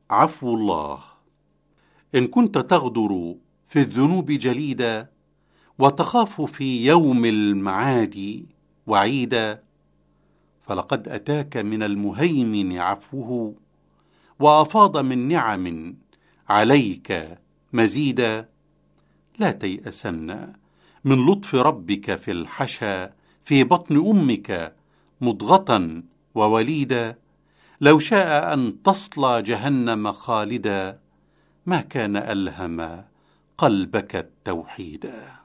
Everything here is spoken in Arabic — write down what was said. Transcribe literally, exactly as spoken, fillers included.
عفو الله. إن كنت تغدر في الذنوب جليدا، وتخاف في يوم المعاد وعيدا، فلقد أتاك من المهيمن عفوه، وأفاض من نعم عليك مزيدا. لا تيأسن من لطف ربك في الحشا، في بطن أمك مضغة ووليدا. لو شاء أن تصلى جهنم خالدا، ما كان ألهم قلبك التوحيدا.